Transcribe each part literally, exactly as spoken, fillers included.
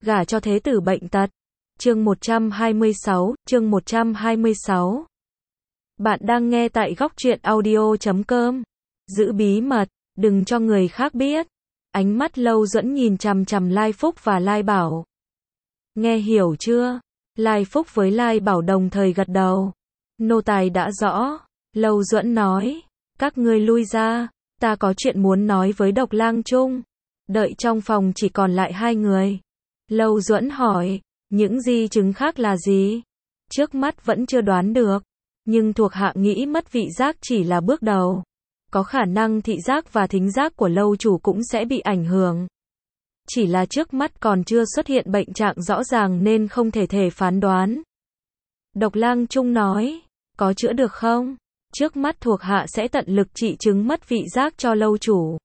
gả cho thế tử bệnh tật. Chương một trăm hai mươi sáu, chương một trăm hai mươi sáu. Bạn đang nghe tại góc truyện audio chấm com. Giữ bí mật, đừng cho người khác biết. Ánh mắt Lâu Duẫn nhìn chằm chằm Lai Phúc và Lai Bảo. Nghe hiểu chưa? Lai Phúc với Lai Bảo đồng thời gật đầu. Nô tài đã rõ. Lâu Duẫn nói. Các ngươi lui ra. Ta có chuyện muốn nói với Độc Lang Trung. Đợi trong phòng chỉ còn lại hai người. Lâu Duẫn hỏi. Những di chứng khác là gì? Trước mắt vẫn chưa đoán được. Nhưng thuộc hạ nghĩ mất vị giác chỉ là bước đầu. Có khả năng thị giác và thính giác của lâu chủ cũng sẽ bị ảnh hưởng. Chỉ là trước mắt còn chưa xuất hiện bệnh trạng rõ ràng nên không thể thể phán đoán. Độc Lang Trung nói. Có chữa được không? Trước mắt thuộc hạ sẽ tận lực trị chứng mất vị giác cho lâu chủ.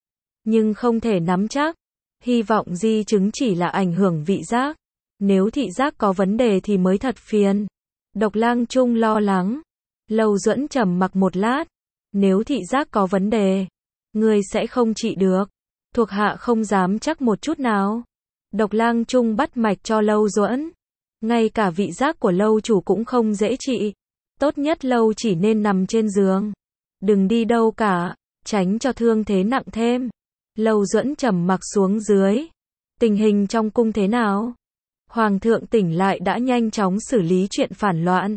Nhưng không thể nắm chắc. Hy vọng di chứng chỉ là ảnh hưởng vị giác. Nếu thị giác có vấn đề thì mới thật phiền. Độc Lang Trung lo lắng. Lâu Duẫn trầm mặc một lát. Nếu thị giác có vấn đề, người sẽ không trị được. Thuộc hạ không dám chắc một chút nào. Độc Lang Trung bắt mạch cho Lâu Duẫn. Ngay cả vị giác của lâu chủ cũng không dễ trị. Tốt nhất lâu chỉ nên nằm trên giường. Đừng đi đâu cả, tránh cho thương thế nặng thêm. Lâu Duẫn trầm mặc xuống dưới. Tình hình trong cung thế nào? Hoàng thượng tỉnh lại đã nhanh chóng xử lý chuyện phản loạn.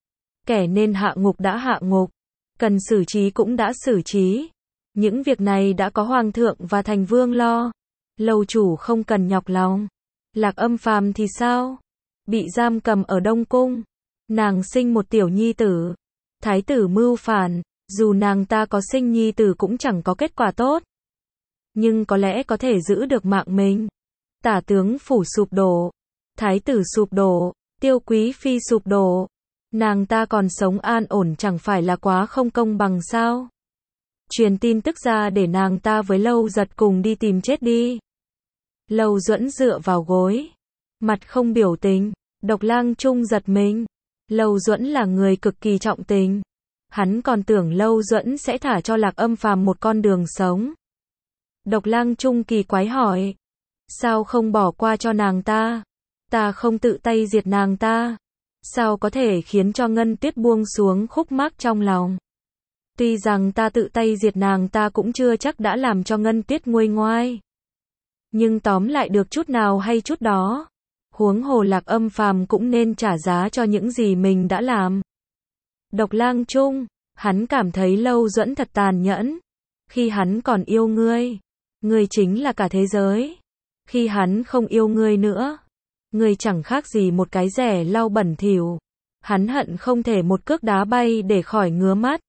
Kẻ nên hạ ngục đã hạ ngục. Cần xử trí cũng đã xử trí. Những việc này đã có Hoàng thượng và Thành Vương lo. Lâu chủ không cần nhọc lòng. Lạc Âm Phàm thì sao? Bị giam cầm ở Đông Cung. Nàng sinh một tiểu nhi tử. Thái tử mưu phản. Dù nàng ta có sinh nhi tử cũng chẳng có kết quả tốt. Nhưng có lẽ có thể giữ được mạng mình. Tả tướng phủ sụp đổ. Thái tử sụp đổ. Tiêu quý phi sụp đổ. Nàng ta còn sống an ổn chẳng phải là quá không công bằng sao? Truyền tin tức ra để nàng ta với Lâu Giật cùng đi tìm chết đi. Lâu Duẫn dựa vào gối. Mặt không biểu tình. Độc Lang Trung giật mình. Lâu Duẫn là người cực kỳ trọng tình. Hắn còn tưởng Lâu Duẫn sẽ thả cho Lạc Âm Phàm một con đường sống. Độc Lang Trung kỳ quái hỏi. Sao không bỏ qua cho nàng ta? Ta không tự tay diệt nàng ta. Sao có thể khiến cho Ngân Tuyết buông xuống khúc mắc trong lòng? Tuy rằng ta tự tay diệt nàng ta cũng chưa chắc đã làm cho Ngân Tuyết nguôi ngoai. Nhưng tóm lại được chút nào hay chút đó. Huống hồ Lạc Âm Phàm cũng nên trả giá cho những gì mình đã làm. Độc Lang Trung, hắn cảm thấy Lâu Duẫn thật tàn nhẫn. Khi hắn còn yêu ngươi, ngươi chính là cả thế giới. Khi hắn không yêu ngươi nữa, ngươi chẳng khác gì một cái rẻ lau bẩn thỉu. Hắn hận không thể một cước đá bay để khỏi ngứa mắt.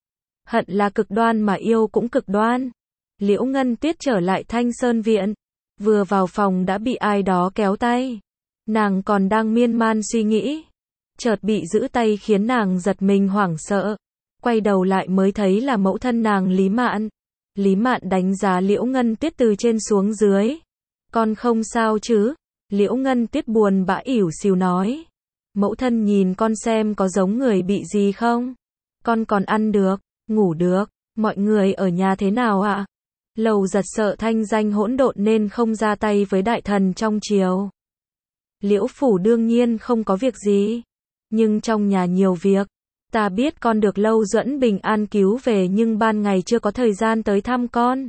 Hận là cực đoan mà yêu cũng cực đoan. Liễu Ngân Tuyết trở lại Thanh Sơn Viện. Vừa vào phòng đã bị ai đó kéo tay. Nàng còn đang miên man suy nghĩ. Chợt bị giữ tay khiến nàng giật mình hoảng sợ. Quay đầu lại mới thấy là mẫu thân nàng Lý Mạn. Lý Mạn đánh giá Liễu Ngân Tuyết từ trên xuống dưới. Con không sao chứ? Liễu Ngân Tuyết buồn bã ỉu xìu nói. Mẫu thân nhìn con xem có giống người bị gì không? Con còn ăn được, ngủ được, mọi người ở nhà thế nào ạ? Lầu Giật sợ thanh danh hỗn độn nên không ra tay với đại thần trong triều. Liễu phủ đương nhiên không có việc gì. Nhưng trong nhà nhiều việc. Ta biết con được Lâu Duẫn bình an cứu về nhưng ban ngày chưa có thời gian tới thăm con.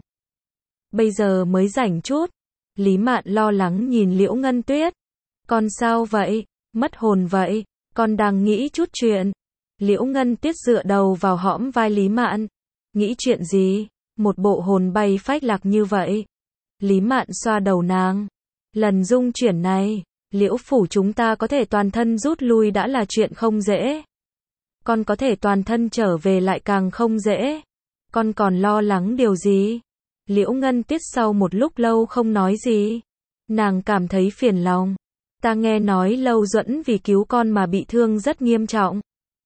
Bây giờ mới rảnh chút. Lý Mạn lo lắng nhìn Liễu Ngân Tuyết. Con sao vậy? Mất hồn vậy? Con đang nghĩ chút chuyện. Liễu Ngân Tuyết dựa đầu vào hõm vai Lý Mạn. Nghĩ chuyện gì? Một bộ hồn bay phách lạc như vậy. Lý Mạn xoa đầu nàng. Lần dung chuyển này, Liễu phủ chúng ta có thể toàn thân rút lui đã là chuyện không dễ. Con có thể toàn thân trở về lại càng không dễ. Con còn lo lắng điều gì? Liễu Ngân Tuyết sau một lúc lâu không nói gì. Nàng cảm thấy phiền lòng. Ta nghe nói Lâu Duẫn vì cứu con mà bị thương rất nghiêm trọng.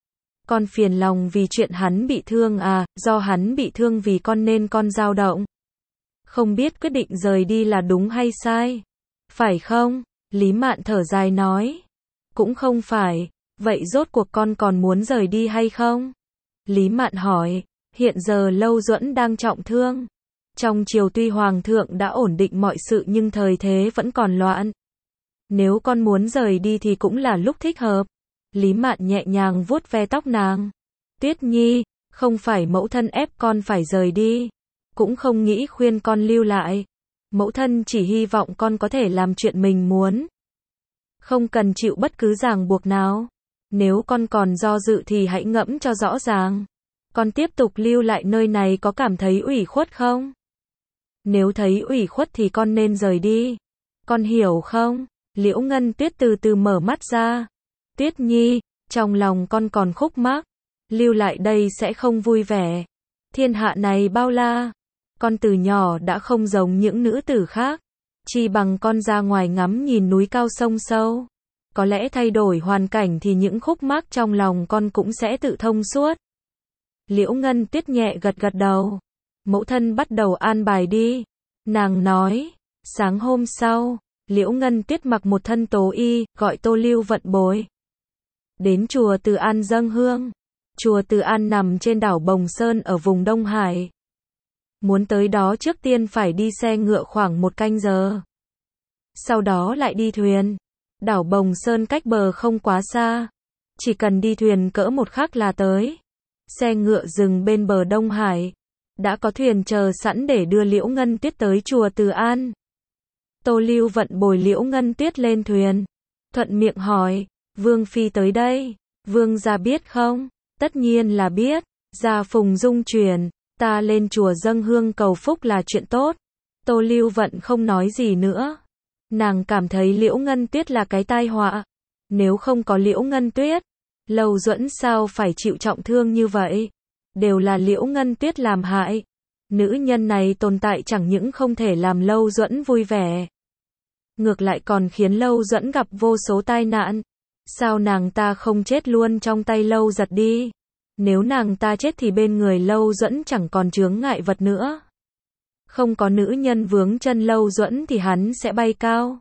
Con phiền lòng vì chuyện hắn bị thương à? Do hắn bị thương vì con nên con dao động. Không biết quyết định rời đi là đúng hay sai? Phải không? Lý Mạn thở dài nói. Cũng không phải. Vậy rốt cuộc con còn muốn rời đi hay không? Lý Mạn hỏi. Hiện giờ Lâu Duẫn đang trọng thương. Trong triều tuy Hoàng thượng đã ổn định mọi sự nhưng thời thế vẫn còn loạn. Nếu con muốn rời đi thì cũng là lúc thích hợp. Lý Mạn nhẹ nhàng vuốt ve tóc nàng. Tuyết Nhi, không phải mẫu thân ép con phải rời đi. Cũng không nghĩ khuyên con lưu lại. Mẫu thân chỉ hy vọng con có thể làm chuyện mình muốn. Không cần chịu bất cứ ràng buộc nào. Nếu con còn do dự thì hãy ngẫm cho rõ ràng. Con tiếp tục lưu lại nơi này có cảm thấy ủy khuất không? Nếu thấy ủy khuất thì con nên rời đi. Con hiểu không? Liễu Ngân Tuyết từ từ mở mắt ra. Tuyết Nhi, trong lòng con còn khúc mắc. Lưu lại đây sẽ không vui vẻ. Thiên hạ này bao la. Con từ nhỏ đã không giống những nữ tử khác. Chỉ bằng con ra ngoài ngắm nhìn núi cao sông sâu. Có lẽ thay đổi hoàn cảnh thì những khúc mắc trong lòng con cũng sẽ tự thông suốt. Liễu Ngân Tuyết nhẹ gật gật đầu. Mẫu thân bắt đầu an bài đi. Nàng nói. Sáng hôm sau, Liễu Ngân Tuyết mặc một thân tố y, gọi Tô Lưu Vận bồi. Đến chùa Từ An dâng hương. Chùa Từ An nằm trên đảo Bồng Sơn ở vùng Đông Hải. Muốn tới đó trước tiên phải đi xe ngựa khoảng một canh giờ. Sau đó lại đi thuyền. Đảo Bồng Sơn cách bờ không quá xa. Chỉ cần đi thuyền cỡ một khắc là tới. Xe ngựa dừng bên bờ Đông Hải. Đã có thuyền chờ sẵn để đưa Liễu Ngân Tuyết tới chùa Từ An. Tô Lưu Vận bồi Liễu Ngân Tuyết lên thuyền. Thuận miệng hỏi, Vương Phi tới đây. Vương gia biết không? Tất nhiên là biết. Gia Phùng Dung truyền, ta lên chùa dâng hương cầu phúc là chuyện tốt. Tô Lưu Vận không nói gì nữa. Nàng cảm thấy Liễu Ngân Tuyết là cái tai họa. Nếu không có Liễu Ngân Tuyết, Lâu Duẫn sao phải chịu trọng thương như vậy? Đều là Liễu Ngân Tuyết làm hại. Nữ nhân này tồn tại chẳng những không thể làm Lâu Duẫn vui vẻ. Ngược lại còn khiến Lâu Duẫn gặp vô số tai nạn. Sao nàng ta không chết luôn trong tay Lâu Giật đi? Nếu nàng ta chết thì bên người Lâu Duẫn chẳng còn chướng ngại vật nữa. Không có nữ nhân vướng chân Lâu Duẫn thì hắn sẽ bay cao.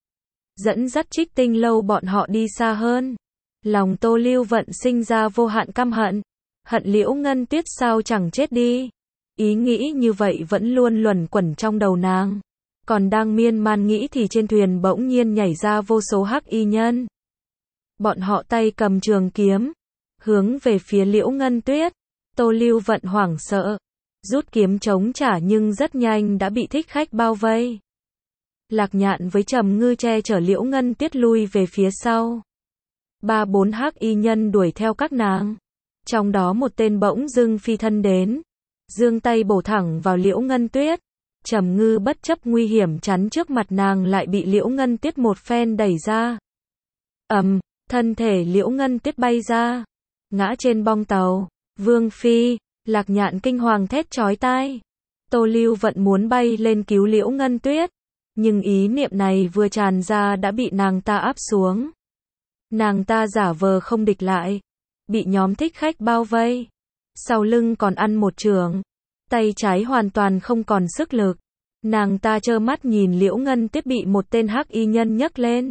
Dẫn dắt Trích Tinh Lâu bọn họ đi xa hơn. Lòng Tô Lưu Vận sinh ra vô hạn căm hận. Hận Liễu Ngân Tuyết sao chẳng chết đi. Ý nghĩ như vậy vẫn luôn luẩn quẩn trong đầu nàng. Còn đang miên man nghĩ thì trên thuyền bỗng nhiên nhảy ra vô số hắc y nhân. Bọn họ tay cầm trường kiếm, hướng về phía Liễu Ngân Tuyết. Tô Lưu Vận hoảng sợ, rút kiếm chống trả nhưng rất nhanh đã bị thích khách bao vây. Lạc Nhạn với Trầm Ngư che chở Liễu Ngân Tuyết lui về phía sau. Ba bốn hắc y nhân đuổi theo các nàng. Trong đó một tên bỗng dưng phi thân đến, giương tay bổ thẳng vào Liễu Ngân Tuyết. Trầm Ngư bất chấp nguy hiểm chắn trước mặt nàng lại bị Liễu Ngân Tuyết một phen đẩy ra. Ầm, um, thân thể Liễu Ngân Tuyết bay ra, ngã trên bong tàu. Vương Phi, Lạc Nhạn kinh hoàng thét chói tai. Tô Lưu Vận muốn bay lên cứu Liễu Ngân Tuyết, nhưng ý niệm này vừa tràn ra đã bị nàng ta áp xuống. Nàng ta giả vờ không địch lại, bị nhóm thích khách bao vây. Sau lưng còn ăn một chưởng, tay trái hoàn toàn không còn sức lực. Nàng ta trơ mắt nhìn Liễu Ngân Tuyết bị một tên hắc y nhân nhấc lên,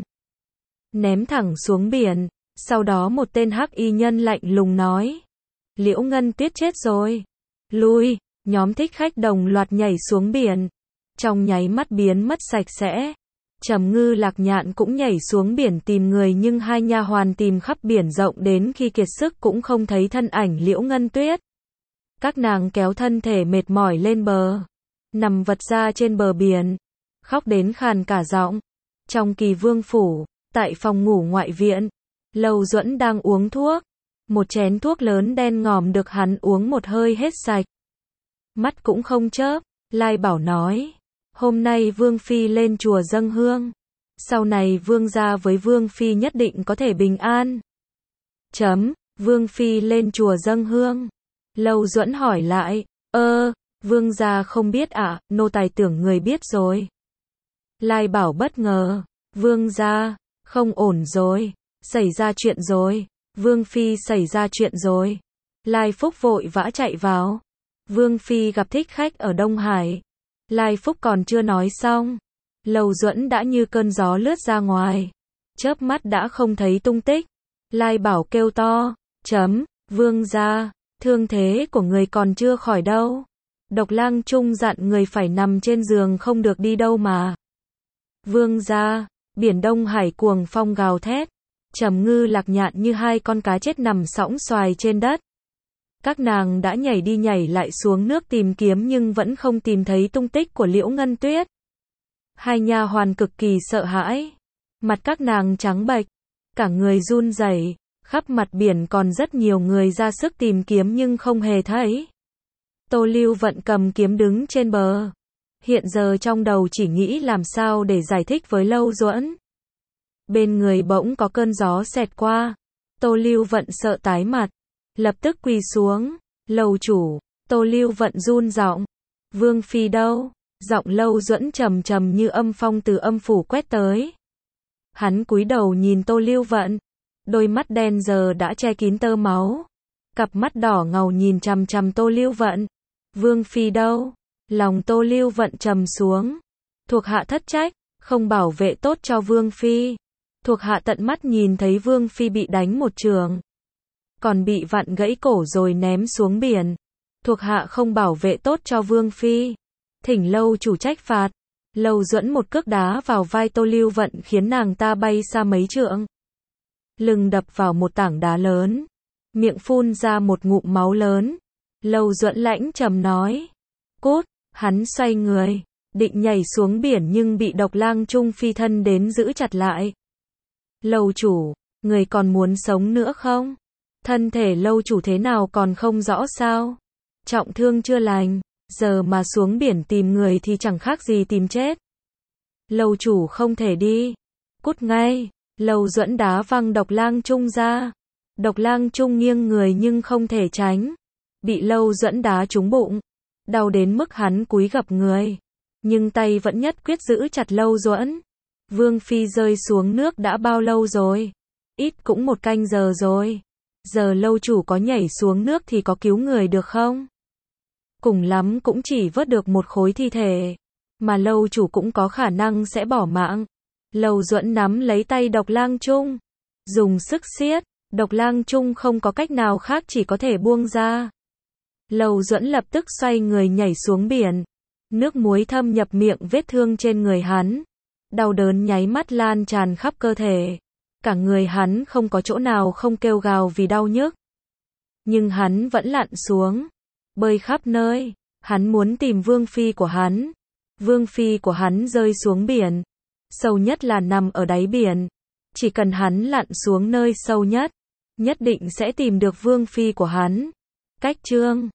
ném thẳng xuống biển. Sau đó một tên hắc y nhân lạnh lùng nói, Liễu Ngân Tuyết chết rồi. Lui, nhóm thích khách đồng loạt nhảy xuống biển. Trong nháy mắt biến mất sạch sẽ. Trầm Ngư Lạc Nhạn cũng nhảy xuống biển tìm người nhưng hai nha hoàn tìm khắp biển rộng đến khi kiệt sức cũng không thấy thân ảnh Liễu Ngân Tuyết. Các nàng kéo thân thể mệt mỏi lên bờ, nằm vật ra trên bờ biển, khóc đến khàn cả giọng. Trong Kỳ Vương phủ, tại phòng ngủ ngoại viện, Lâu Duẫn đang uống thuốc. Một chén thuốc lớn đen ngòm được hắn uống một hơi hết sạch. Mắt cũng không chớp, Lai Bảo nói, hôm nay Vương Phi lên chùa dâng hương. Sau này Vương gia với Vương Phi nhất định có thể bình an. Chấm, Vương Phi lên chùa dâng hương. Lâu Duẫn hỏi lại, ơ, Vương gia không biết ạ, à? Nô tài tưởng người biết rồi. Lai Bảo bất ngờ, Vương gia, không ổn rồi, xảy ra chuyện rồi. Vương Phi xảy ra chuyện rồi. Lai Phúc vội vã chạy vào. Vương Phi gặp thích khách ở Đông Hải. Lai Phúc còn chưa nói xong, Lâu Duẫn đã như cơn gió lướt ra ngoài. Chớp mắt đã không thấy tung tích. Lai Bảo kêu to, chấm, Vương gia, thương thế của người còn chưa khỏi đâu. Độc Lang Trung dặn người phải nằm trên giường không được đi đâu mà. Vương gia, Biển Đông Hải cuồng phong gào thét, Trầm Ngư Lạc Nhạn như hai con cá chết nằm sõng soài trên đất. Các nàng đã nhảy đi nhảy lại xuống nước tìm kiếm nhưng vẫn không tìm thấy tung tích của Liễu Ngân Tuyết. Hai nha hoàn cực kỳ sợ hãi, mặt các nàng trắng bệch, cả người run rẩy, khắp mặt biển còn rất nhiều người ra sức tìm kiếm nhưng không hề thấy. Tô Lưu Vận cầm kiếm đứng trên bờ, hiện giờ trong đầu chỉ nghĩ làm sao để giải thích với Lâu Duẫn. Bên người bỗng có cơn gió xẹt qua, Tô Lưu Vận sợ tái mặt, lập tức quỳ xuống, "Lầu chủ." Tô Lưu Vận run giọng, "Vương phi đâu?" Giọng Lâu Duẫn trầm trầm như âm phong từ âm phủ quét tới. Hắn cúi đầu nhìn Tô Lưu Vận, đôi mắt đen giờ đã che kín tơ máu, cặp mắt đỏ ngầu nhìn chằm chằm Tô Lưu Vận. "Vương phi đâu?" Lòng Tô Lưu Vận trầm xuống. "Thuộc hạ thất trách, không bảo vệ tốt cho Vương phi. Thuộc hạ tận mắt nhìn thấy Vương phi bị đánh một chưởng, còn bị vặn gãy cổ rồi ném xuống biển. Thuộc hạ không bảo vệ tốt cho Vương phi. Thỉnh Lâu chủ trách phạt." Lâu Duẫn một cước đá vào vai Tô Lưu Vận khiến nàng ta bay xa mấy trượng. Lưng đập vào một tảng đá lớn, miệng phun ra một ngụm máu lớn. Lâu Duẫn lãnh trầm nói, "Cút." Hắn xoay người, định nhảy xuống biển nhưng bị Độc Lang Trung phi thân đến giữ chặt lại. "Lâu chủ, người còn muốn sống nữa không? Thân thể lâu chủ thế nào còn không rõ sao? Trọng thương chưa lành, giờ mà xuống biển tìm người thì chẳng khác gì tìm chết. Lâu chủ không thể đi. Cút ngay." Lâu Duẫn đá văng Độc Lang Trung ra. Độc Lang Trung nghiêng người nhưng không thể tránh, bị Lâu Duẫn đá trúng bụng, đau đến mức hắn cúi gập người, nhưng tay vẫn nhất quyết giữ chặt Lâu Duẫn. "Vương phi rơi xuống nước đã bao lâu rồi?" "Ít cũng một canh giờ rồi." "Giờ lâu chủ có nhảy xuống nước thì có cứu người được không?" "Cùng lắm cũng chỉ vớt được một khối thi thể, mà lâu chủ cũng có khả năng sẽ bỏ mạng." Lâu Duẫn nắm lấy tay Độc Lang Trung, dùng sức siết. Độc Lang Trung không có cách nào khác chỉ có thể buông ra. Lâu Duẫn lập tức xoay người nhảy xuống biển. Nước muối thâm nhập miệng vết thương trên người hắn. Đau đớn nháy mắt lan tràn khắp cơ thể. Cả người hắn không có chỗ nào không kêu gào vì đau nhức. Nhưng hắn vẫn lặn xuống, bơi khắp nơi. Hắn muốn tìm Vương phi của hắn. Vương phi của hắn rơi xuống biển. Sâu nhất là nằm ở đáy biển. Chỉ cần hắn lặn xuống nơi sâu nhất, nhất định sẽ tìm được Vương phi của hắn. Cách chương